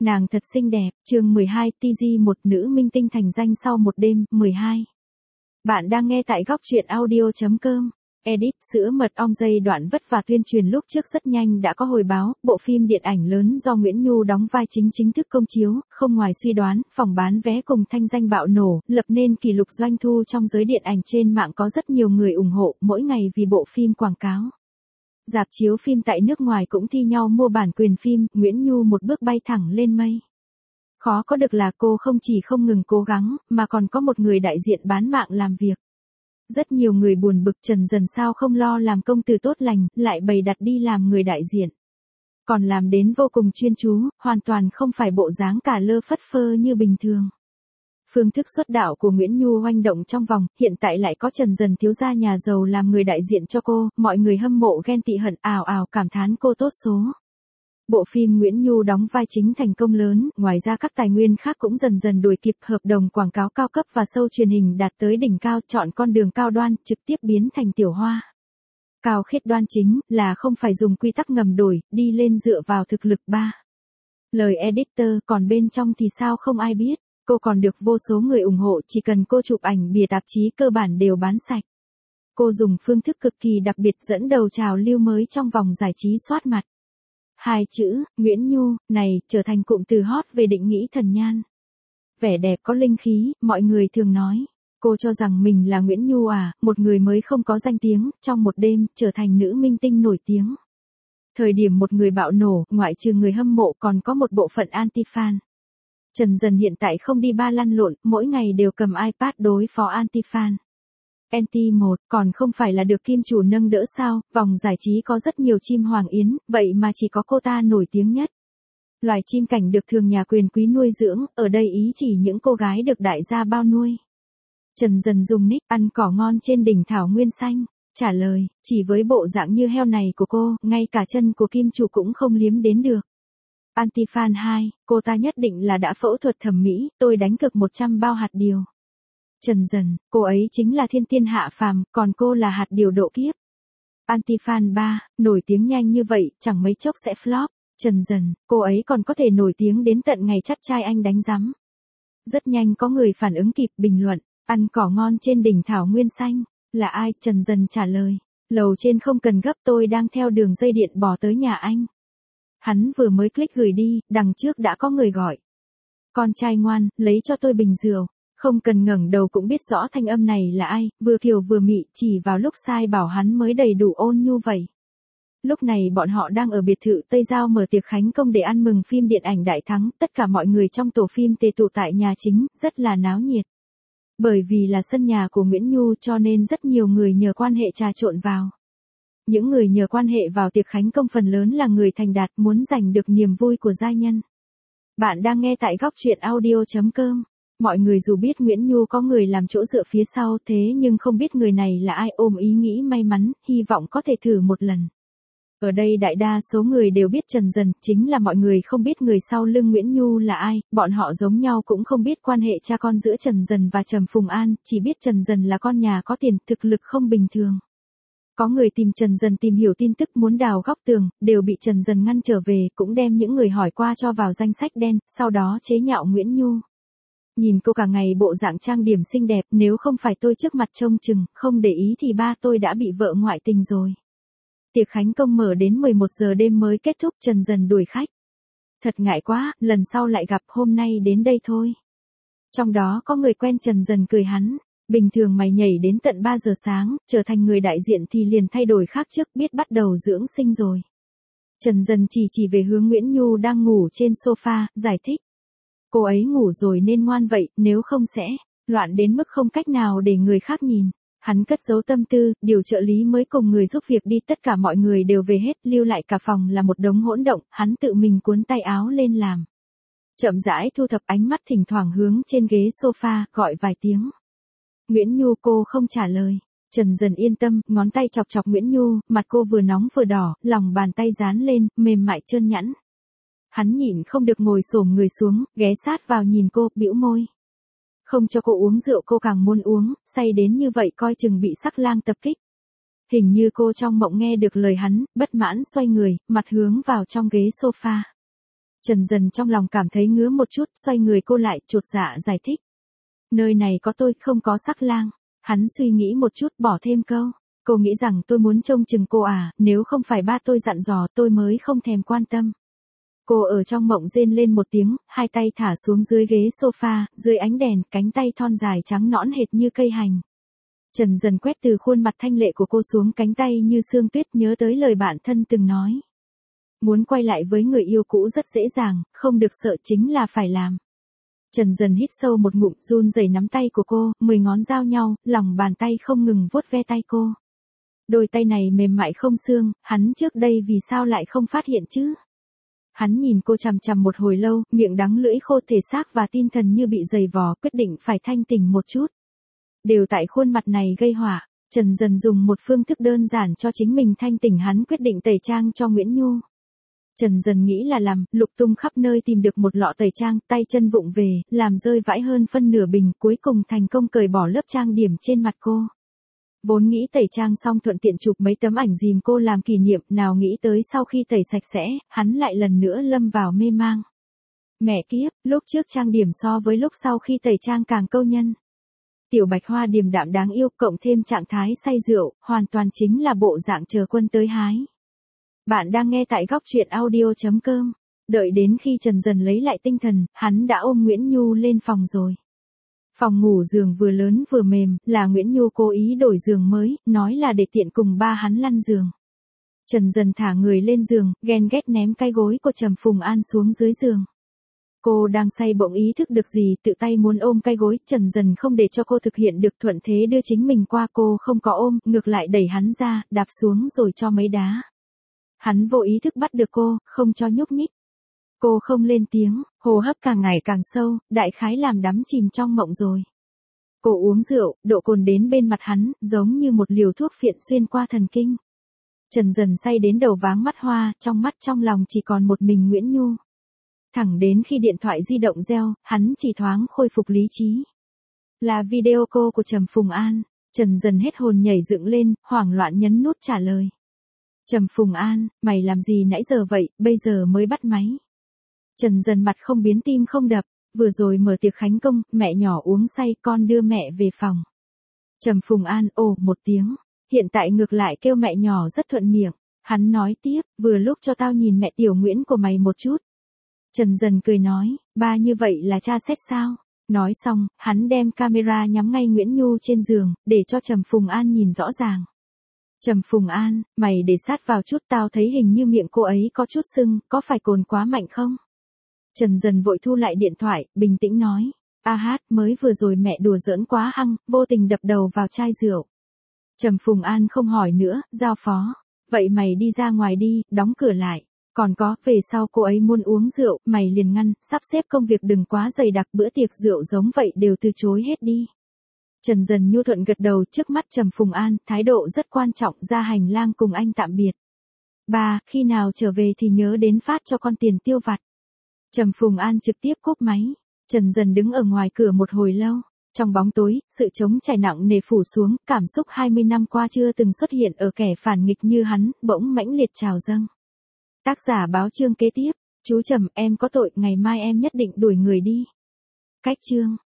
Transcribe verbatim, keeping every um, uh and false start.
Nàng thật xinh đẹp, chương mười hai, tê giê một nữ minh tinh thành danh sau một đêm, mười hai. Bạn đang nghe tại góc truyện audio chấm com. Edit, sữa mật ong dây đoạn vất và tuyên truyền lúc trước rất nhanh đã có hồi báo, bộ phim điện ảnh lớn do Nguyễn Nhu đóng vai chính chính thức công chiếu, không ngoài suy đoán, phòng bán vé cùng thanh danh bạo nổ, lập nên kỷ lục doanh thu trong giới điện ảnh trên mạng có rất nhiều người ủng hộ, mỗi ngày vì bộ phim quảng cáo. Rạp chiếu phim tại nước ngoài cũng thi nhau mua bản quyền phim, Nguyễn Nhu một bước bay thẳng lên mây. Khó có được là cô không chỉ không ngừng cố gắng, mà còn có một người đại diện bán mạng làm việc. Rất nhiều người buồn bực Trần Dần sao không lo làm công tử tốt lành, lại bày đặt đi làm người đại diện. Còn làm đến vô cùng chuyên chú, hoàn toàn không phải bộ dáng cả lơ phất phơ như bình thường. Phương thức xuất đạo của Nguyễn Nhu oanh động trong vòng, hiện tại lại có Trần Dần thiếu gia nhà giàu làm người đại diện cho cô, mọi người hâm mộ ghen tị hận ào ào cảm thán cô tốt số. Bộ phim Nguyễn Nhu đóng vai chính thành công lớn, ngoài ra các tài nguyên khác cũng dần dần đuổi kịp, hợp đồng quảng cáo cao cấp và show truyền hình đạt tới đỉnh cao, chọn con đường cao đoan, trực tiếp biến thành tiểu hoa. Cao khiết đoan chính, là không phải dùng quy tắc ngầm đổi, đi lên dựa vào thực lực ba. Lời editor, còn bên trong thì sao không ai biết. Cô còn được vô số người ủng hộ, chỉ cần cô chụp ảnh bìa tạp chí cơ bản đều bán sạch. Cô dùng phương thức cực kỳ đặc biệt dẫn đầu trào lưu mới trong vòng giải trí soát mặt. Hai chữ, Nguyễn Nhu, này, trở thành cụm từ hot về định nghĩa thần nhan. Vẻ đẹp có linh khí, mọi người thường nói. Cô cho rằng mình là Nguyễn Nhu à, một người mới không có danh tiếng, trong một đêm, trở thành nữ minh tinh nổi tiếng. Thời điểm một người bạo nổ, ngoại trừ người hâm mộ còn có một bộ phận anti-fan. Trần Dần hiện tại không đi ba lăn lộn, mỗi ngày đều cầm iPad đối phó anti-fan. en tê một, còn không phải là được kim chủ nâng đỡ sao, vòng giải trí có rất nhiều chim hoàng yến, vậy mà chỉ có cô ta nổi tiếng nhất. Loài chim cảnh được thường nhà quyền quý nuôi dưỡng, ở đây ý chỉ những cô gái được đại gia bao nuôi. Trần Dần dùng nick ăn cỏ ngon trên đỉnh thảo nguyên xanh, trả lời, chỉ với bộ dạng như heo này của cô, ngay cả chân của kim chủ cũng không liếm đến được. Anti-fan hai, cô ta nhất định là đã phẫu thuật thẩm mỹ, tôi đánh cược một trăm bao hạt điều. Trần Dần, cô ấy chính là thiên tiên hạ phàm, còn cô là hạt điều độ kiếp. Anti-fan ba, nổi tiếng nhanh như vậy, chẳng mấy chốc sẽ flop. Trần Dần, cô ấy còn có thể nổi tiếng đến tận ngày chắt trai anh đánh rắm. Rất nhanh có người phản ứng kịp bình luận, ăn cỏ ngon trên đỉnh thảo nguyên xanh, là ai? Trần Dần trả lời, lầu trên không cần gấp, tôi đang theo đường dây điện bỏ tới nhà anh. Hắn vừa mới click gửi đi, đằng trước đã có người gọi. Con trai ngoan, lấy cho tôi bình rượu. Không cần ngẩng đầu cũng biết rõ thanh âm này là ai, vừa kiều vừa mị, chỉ vào lúc sai bảo hắn mới đầy đủ ôn nhu vậy. Lúc này bọn họ đang ở biệt thự Tây Giao mở tiệc khánh công để ăn mừng phim điện ảnh đại thắng, tất cả mọi người trong tổ phim tề tụ tại nhà chính, rất là náo nhiệt. Bởi vì là sân nhà của Nguyễn Nhu cho nên rất nhiều người nhờ quan hệ trà trộn vào. Những người nhờ quan hệ vào tiệc khánh công phần lớn là người thành đạt muốn giành được niềm vui của giai nhân. Bạn đang nghe tại góc truyện audio chấm com. Mọi người dù biết Nguyễn Nhu có người làm chỗ dựa phía sau thế nhưng không biết người này là ai, ôm ý nghĩ may mắn, hy vọng có thể thử một lần. Ở đây đại đa số người đều biết Trần Dần, chính là mọi người không biết người sau lưng Nguyễn Nhu là ai, bọn họ giống nhau cũng không biết quan hệ cha con giữa Trần Dần và Trầm Phùng An, chỉ biết Trần Dần là con nhà có tiền, thực lực không bình thường. Có người tìm Trần Dần tìm hiểu tin tức muốn đào góc tường, đều bị Trần Dần ngăn trở về, cũng đem những người hỏi qua cho vào danh sách đen, sau đó chế nhạo Nguyễn Nhu. Nhìn cô cả ngày bộ dạng trang điểm xinh đẹp, nếu không phải tôi trước mặt trông chừng, không để ý thì ba tôi đã bị vợ ngoại tình rồi. Tiệc khánh công mở đến mười một giờ đêm mới kết thúc, Trần Dần đuổi khách. Thật ngại quá, lần sau lại gặp, hôm nay đến đây thôi. Trong đó có người quen Trần Dần cười hắn. Bình thường mày nhảy đến tận ba giờ sáng, trở thành người đại diện thì liền thay đổi khác trước, biết bắt đầu dưỡng sinh rồi. Trần Dần chỉ chỉ về hướng Nguyễn Nhu đang ngủ trên sofa, giải thích. Cô ấy ngủ rồi nên ngoan vậy, nếu không sẽ loạn đến mức không cách nào để người khác nhìn. Hắn cất giấu tâm tư, điều trợ lý mới cùng người giúp việc đi, tất cả mọi người đều về hết, lưu lại cả phòng là một đống hỗn động, hắn tự mình cuốn tay áo lên làm. Chậm rãi thu thập ánh mắt thỉnh thoảng hướng trên ghế sofa, gọi vài tiếng. Nguyễn Nhu cô không trả lời. Trần Dần yên tâm, ngón tay chọc chọc Nguyễn Nhu, mặt cô vừa nóng vừa đỏ, lòng bàn tay dán lên, mềm mại trơn nhẵn. Hắn nhịn không được ngồi xổm người xuống, ghé sát vào nhìn cô, bĩu môi. Không cho cô uống rượu cô càng muốn uống, say đến như vậy coi chừng bị sắc lang tập kích. Hình như cô trong mộng nghe được lời hắn, bất mãn xoay người, mặt hướng vào trong ghế sofa. Trần Dần trong lòng cảm thấy ngứa một chút, xoay người cô lại, chột dạ giải thích. Nơi này có tôi, không có sắc lang. Hắn suy nghĩ một chút, bỏ thêm câu. Cô nghĩ rằng tôi muốn trông chừng cô à, nếu không phải ba tôi dặn dò tôi mới không thèm quan tâm. Cô ở trong mộng rên lên một tiếng, hai tay thả xuống dưới ghế sofa, dưới ánh đèn, cánh tay thon dài trắng nõn hệt như cây hành. Trần Dần quét từ khuôn mặt thanh lệ của cô xuống cánh tay như sương tuyết, nhớ tới lời bạn thân từng nói. Muốn quay lại với người yêu cũ rất dễ dàng, không được sợ chính là phải làm. Trần Dần hít sâu một ngụm, run rẩy nắm tay của cô, mười ngón giao nhau, lòng bàn tay không ngừng vuốt ve tay cô. Đôi tay này mềm mại không xương, hắn trước đây vì sao lại không phát hiện chứ? Hắn nhìn cô chằm chằm một hồi lâu, miệng đắng lưỡi khô, thể xác và tinh thần như bị dày vò, quyết định phải thanh tỉnh một chút. Đều tại khuôn mặt này gây họa, Trần Dần dùng một phương thức đơn giản cho chính mình thanh tỉnh, hắn quyết định tẩy trang cho Nguyễn Nhu. Trần Dần nghĩ là làm, lục tung khắp nơi tìm được một lọ tẩy trang, tay chân vụng về, làm rơi vãi hơn phân nửa bình, cuối cùng thành công cởi bỏ lớp trang điểm trên mặt cô. Vốn nghĩ tẩy trang xong thuận tiện chụp mấy tấm ảnh dìm cô làm kỷ niệm, nào nghĩ tới sau khi tẩy sạch sẽ, hắn lại lần nữa lâm vào mê mang. Mẹ kiếp, lúc trước trang điểm so với lúc sau khi tẩy trang càng câu nhân. Tiểu Bạch Hoa điềm đạm đáng yêu, cộng thêm trạng thái say rượu, hoàn toàn chính là bộ dạng chờ quân tới hái. Bạn đang nghe tại góc truyện audio chấm com. Đợi đến khi Trần Dần lấy lại tinh thần, hắn đã ôm Nguyễn Nhu lên phòng rồi. Phòng ngủ giường vừa lớn vừa mềm, là Nguyễn Nhu cố ý đổi giường mới, nói là để tiện cùng ba hắn lăn giường. Trần Dần thả người lên giường, ghen ghét ném cái gối của Trầm Phùng An xuống dưới giường. Cô đang say bỗng ý thức được gì, tự tay muốn ôm cái gối, Trần Dần không để cho cô thực hiện được, thuận thế đưa chính mình qua, cô không có ôm, ngược lại đẩy hắn ra, đạp xuống rồi cho mấy đá. Hắn vô ý thức bắt được cô, không cho nhúc nhích. Cô không lên tiếng, hô hấp càng ngày càng sâu, đại khái làm đắm chìm trong mộng rồi. Cô uống rượu, độ cồn đến bên mặt hắn, giống như một liều thuốc phiện xuyên qua thần kinh. Trần Dần say đến đầu váng mắt hoa, trong mắt trong lòng chỉ còn một mình Nguyễn Nhu. Thẳng đến khi điện thoại di động reo, hắn chỉ thoáng khôi phục lý trí. Là video call của Trầm Phùng An. Trần Dần hết hồn nhảy dựng lên, hoảng loạn nhấn nút trả lời. Trầm Phùng An, mày làm gì nãy giờ vậy, bây giờ mới bắt máy. Trần Dần mặt không biến tim không đập, vừa rồi mở tiệc khánh công, mẹ nhỏ uống say, con đưa mẹ về phòng. Trầm Phùng An ồ một tiếng, hiện tại ngược lại kêu mẹ nhỏ rất thuận miệng. Hắn nói tiếp, vừa lúc cho tao nhìn mẹ tiểu Nguyễn của mày một chút. Trần Dần cười nói, ba như vậy là tra xét sao? Nói xong, hắn đem camera nhắm ngay Nguyễn Nhu trên giường, để cho Trầm Phùng An nhìn rõ ràng. Trầm Phùng An, mày để sát vào chút, tao thấy hình như miệng cô ấy có chút sưng, có phải cồn quá mạnh không? Trần Dần vội thu lại điện thoại, bình tĩnh nói, a hát, mới vừa rồi mẹ đùa giỡn quá hăng, vô tình đập đầu vào chai rượu. Trầm Phùng An không hỏi nữa, giao phó, vậy mày đi ra ngoài đi, đóng cửa lại. Còn có, về sau cô ấy muốn uống rượu, mày liền ngăn, sắp xếp công việc đừng quá dày đặc, bữa tiệc rượu giống vậy đều từ chối hết đi. Trần Dần nhu thuận gật đầu, trước mắt Trầm Phùng An, thái độ rất quan trọng, ra hành lang cùng anh tạm biệt. Ba, khi nào trở về thì nhớ đến phát cho con tiền tiêu vặt. Trầm Phùng An trực tiếp cúp máy. Trần Dần đứng ở ngoài cửa một hồi lâu. Trong bóng tối, sự trống trải nặng nề phủ xuống, cảm xúc hai mươi năm qua chưa từng xuất hiện ở kẻ phản nghịch như hắn, bỗng mãnh liệt trào dâng. Tác giả báo chương kế tiếp, chú Trầm, em có tội, ngày mai em nhất định đuổi người đi. Cách chương.